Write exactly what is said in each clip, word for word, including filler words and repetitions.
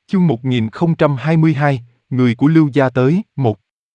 Chương một nghìn không trăm hai mươi hai, người của Lưu gia tới, một.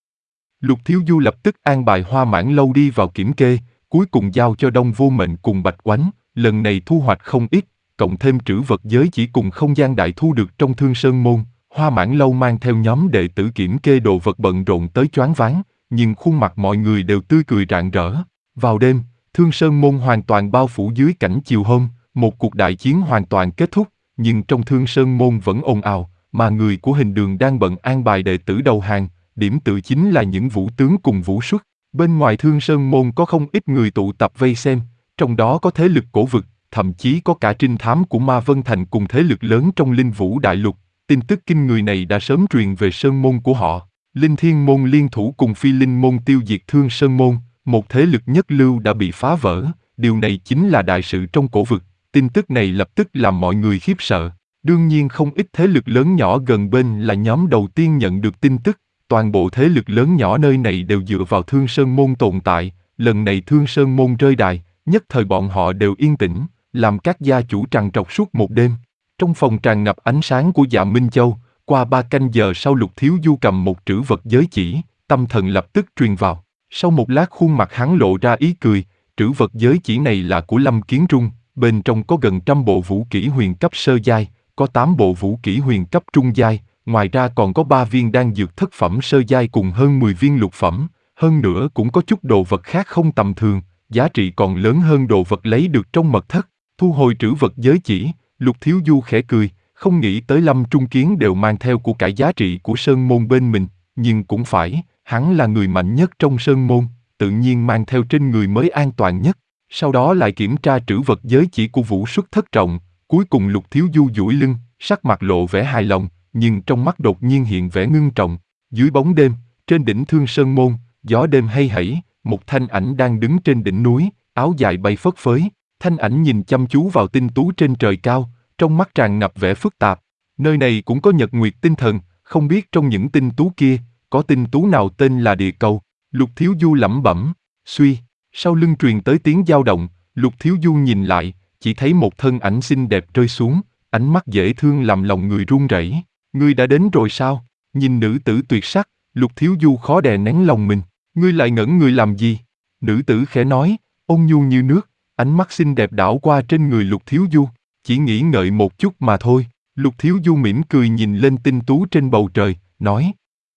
Lục Thiếu Du lập tức an bài Hoa Mãn Lâu đi vào kiểm kê, cuối cùng giao cho Đông Vô Mệnh cùng Bạch Oánh, lần này thu hoạch không ít, cộng thêm trữ vật giới chỉ cùng không gian đại thu được trong Thương Sơn Môn. Hoa Mãn Lâu mang theo nhóm đệ tử kiểm kê đồ vật bận rộn tới choáng váng, nhưng khuôn mặt mọi người đều tươi cười rạng rỡ. Vào đêm, Thương Sơn Môn hoàn toàn bao phủ dưới cảnh chiều hôm, một cuộc đại chiến hoàn toàn kết thúc, nhưng trong Thương Sơn Môn vẫn ồn ào, mà người của Hình Đường đang bận an bài đệ tử đầu hàng, điểm tựa chính là những vũ tướng cùng vũ xuất. Bên ngoài Thương Sơn Môn có không ít người tụ tập vây xem, trong đó có thế lực cổ vực, thậm chí có cả trinh thám của Ma Vân Thành cùng thế lực lớn trong Linh Vũ Đại Lục. Tin tức kinh người này đã sớm truyền về Sơn Môn của họ. Linh Thiên Môn liên thủ cùng Phi Linh Môn tiêu diệt Thương Sơn Môn, một thế lực nhất lưu đã bị phá vỡ, điều này chính là đại sự trong cổ vực. Tin tức này lập tức làm mọi người khiếp sợ. Đương nhiên không ít thế lực lớn nhỏ gần bên là nhóm đầu tiên nhận được tin tức. Toàn bộ thế lực lớn nhỏ nơi này đều dựa vào Thương Sơn Môn tồn tại. Lần này Thương Sơn Môn rơi đài, nhất thời bọn họ đều yên tĩnh, làm các gia chủ trằn trọc suốt một đêm. Trong phòng tràn ngập ánh sáng của Dạ Minh Châu, qua ba canh giờ sau Lục Thiếu Du cầm một trữ vật giới chỉ, tâm thần lập tức truyền vào. Sau một lát khuôn mặt hắn lộ ra ý cười, trữ vật giới chỉ này là của Lâm Kiến Trung, bên trong có gần trăm bộ vũ kỹ huyền cấp sơ giai, có tám bộ vũ kỹ huyền cấp trung giai, ngoài ra còn có ba viên đan dược thất phẩm sơ giai cùng hơn mười viên lục phẩm, hơn nữa cũng có chút đồ vật khác không tầm thường, giá trị còn lớn hơn đồ vật lấy được trong mật thất. Thu hồi trữ vật giới chỉ, Lục Thiếu Du khẽ cười, không nghĩ tới Lâm Trung Kiến đều mang theo của cải giá trị của Sơn Môn bên mình, nhưng cũng phải, hắn là người mạnh nhất trong Sơn Môn, tự nhiên mang theo trên người mới an toàn nhất. Sau đó lại kiểm tra trữ vật giới chỉ của Vũ Xuất Thất Trọng, cuối cùng Lục Thiếu Du duỗi lưng, sắc mặt lộ vẻ hài lòng, nhưng trong mắt đột nhiên hiện vẻ ngưng trọng. Dưới bóng đêm, trên đỉnh Thương Sơn Môn, gió đêm hay hẩy, một thanh ảnh đang đứng trên đỉnh núi, áo dài bay phất phới. Thanh ảnh nhìn chăm chú vào tinh tú trên trời cao, trong mắt tràn ngập vẻ phức tạp. Nơi này cũng có nhật nguyệt tinh thần, không biết trong những tinh tú kia, có tinh tú nào tên là địa cầu. Lục Thiếu Du lẩm bẩm, suy, sau lưng truyền tới tiếng dao động, Lục Thiếu Du nhìn lại, chỉ thấy một thân ảnh xinh đẹp rơi xuống, ánh mắt dễ thương làm lòng người run rẩy. Ngươi đã đến rồi sao? Nhìn nữ tử tuyệt sắc, Lục Thiếu Du khó đè nén lòng mình. Ngươi lại ngẩn người làm gì? Nữ tử khẽ nói, ôn nhu như nước, ánh mắt xinh đẹp đảo qua trên người Lục Thiếu Du, chỉ nghĩ ngợi một chút mà thôi. Lục Thiếu Du mỉm cười nhìn lên tinh tú trên bầu trời, nói.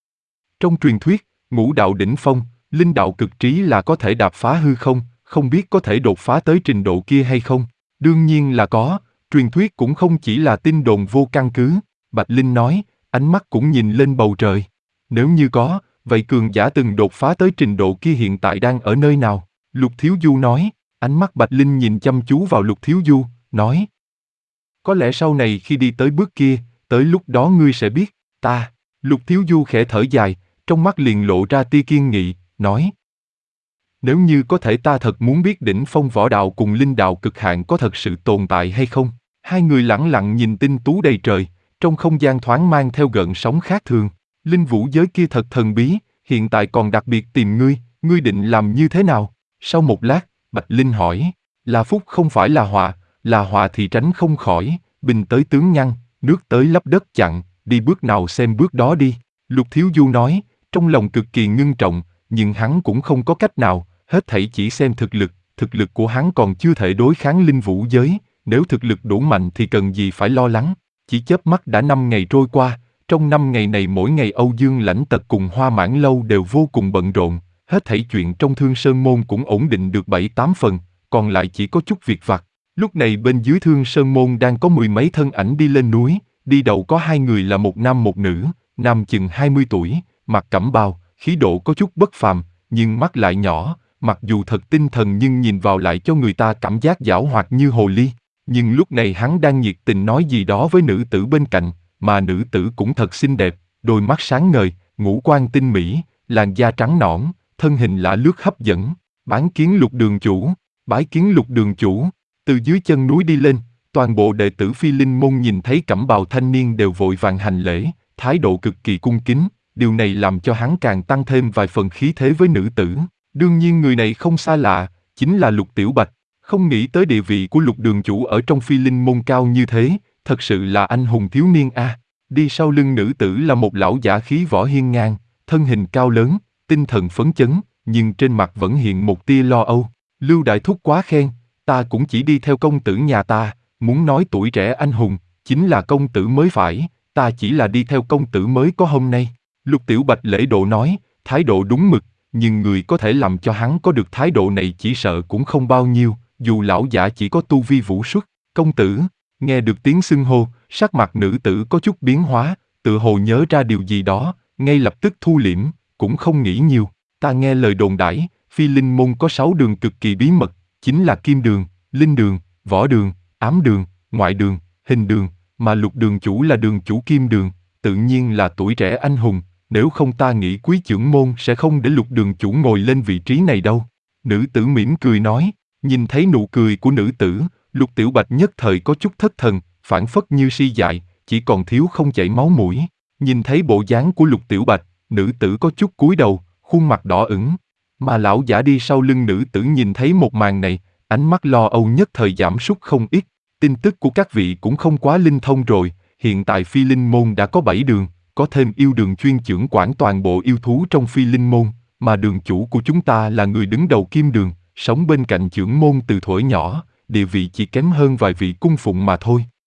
Trong truyền thuyết, ngũ đạo đỉnh phong, linh đạo cực trí là có thể đạp phá hư không, không biết có thể đột phá tới trình độ kia hay không? Đương nhiên là có, truyền thuyết cũng không chỉ là tin đồn vô căn cứ. Bạch Linh nói, ánh mắt cũng nhìn lên bầu trời. Nếu như có, vậy cường giả từng đột phá tới trình độ kia hiện tại đang ở nơi nào? Lục Thiếu Du nói, ánh mắt Bạch Linh nhìn chăm chú vào Lục Thiếu Du, nói. Có lẽ sau này khi đi tới bước kia, tới lúc đó ngươi sẽ biết, ta. Lục Thiếu Du khẽ thở dài, trong mắt liền lộ ra tia kiên nghị, nói. Nếu như có thể ta thật muốn biết đỉnh phong võ đạo cùng linh đạo cực hạn có thật sự tồn tại hay không. Hai người lẳng lặng nhìn tinh tú đầy trời, trong không gian thoáng mang theo gợn sóng khác thường. Linh vũ giới kia thật thần bí, hiện tại còn đặc biệt tìm ngươi, ngươi định làm như thế nào? Sau một lát, Bạch Linh hỏi, là phúc không phải là họa, là họa thì tránh không khỏi, bình tới tướng nhăn, nước tới lấp đất chặn, đi bước nào xem bước đó đi. Lục Thiếu Du nói, trong lòng cực kỳ ngưng trọng, nhưng hắn cũng không có cách nào, hết thảy chỉ xem thực lực, thực lực của hắn còn chưa thể đối kháng linh vũ giới, nếu thực lực đủ mạnh thì cần gì phải lo lắng. Chỉ chớp mắt đã năm ngày trôi qua, trong năm ngày này mỗi ngày Âu Dương Lãnh Tật cùng Hoa Mãn Lâu đều vô cùng bận rộn, hết thảy chuyện trong Thương Sơn Môn cũng ổn định được bảy tám phần, còn lại chỉ có chút việc vặt. Lúc này bên dưới Thương Sơn Môn đang có mười mấy thân ảnh đi lên núi, đi đầu có hai người là một nam một nữ, nam chừng hai mươi tuổi, mặc cẩm bào, khí độ có chút bất phàm, nhưng mắt lại nhỏ, mặc dù thật tinh thần nhưng nhìn vào lại cho người ta cảm giác giảo hoạt như hồ ly. Nhưng lúc này hắn đang nhiệt tình nói gì đó với nữ tử bên cạnh, mà nữ tử cũng thật xinh đẹp, đôi mắt sáng ngời, ngũ quan tinh mỹ, làn da trắng nõn, thân hình lạ lướt hấp dẫn. Bái kiến Lục đường chủ, bái kiến Lục đường chủ. Từ dưới chân núi đi lên, toàn bộ đệ tử Phi Linh Môn nhìn thấy cẩm bào thanh niên đều vội vàng hành lễ, thái độ cực kỳ cung kính, điều này làm cho hắn càng tăng thêm vài phần khí thế với nữ tử. Đương nhiên người này không xa lạ, chính là Lục Tiểu Bạch. Không nghĩ tới địa vị của Lục đường chủ ở trong Phi Linh Môn cao như thế, thật sự là anh hùng thiếu niên a. À. Đi sau lưng nữ tử là một lão giả khí võ hiên ngang, thân hình cao lớn, tinh thần phấn chấn, nhưng trên mặt vẫn hiện một tia lo âu. Lưu Đại Thúc quá khen, ta cũng chỉ đi theo công tử nhà ta, muốn nói tuổi trẻ anh hùng, chính là công tử mới phải, ta chỉ là đi theo công tử mới có hôm nay. Lục Tiểu Bạch lễ độ nói, thái độ đúng mực, nhưng người có thể làm cho hắn có được thái độ này chỉ sợ cũng không bao nhiêu, dù lão giả chỉ có tu vi vũ xuất. Công tử, nghe được tiếng xưng hô, sắc mặt nữ tử có chút biến hóa, tự hồ nhớ ra điều gì đó, ngay lập tức thu liễm, cũng không nghĩ nhiều. Ta nghe lời đồn đãi, Phi Linh môn có sáu đường cực kỳ bí mật, chính là Kim đường, Linh đường, Võ đường, Ám đường, Ngoại đường, Hình đường, mà Lục đường chủ là đường chủ Kim đường, tự nhiên là tuổi trẻ anh hùng, nếu không ta nghĩ Quý trưởng môn sẽ không để Lục đường chủ ngồi lên vị trí này đâu. Nữ tử mỉm cười nói, nhìn thấy nụ cười của nữ tử, Lục Tiểu Bạch nhất thời có chút thất thần, phảng phất như si dại, chỉ còn thiếu không chảy máu mũi. Nhìn thấy bộ dáng của Lục Tiểu Bạch, nữ tử có chút cúi đầu, khuôn mặt đỏ ửng. Mà lão giả đi sau lưng nữ tử nhìn thấy một màn này, ánh mắt lo âu nhất thời giảm sút không ít. Tin tức của các vị cũng không quá linh thông rồi, hiện tại Phi Linh môn đã có bảy đường, có thêm yêu đường chuyên chưởng quản toàn bộ yêu thú trong Phi Linh môn, mà đường chủ của chúng ta là người đứng đầu Kim đường, sống bên cạnh trưởng môn từ thuở nhỏ, địa vị chỉ kém hơn vài vị cung phụng mà thôi.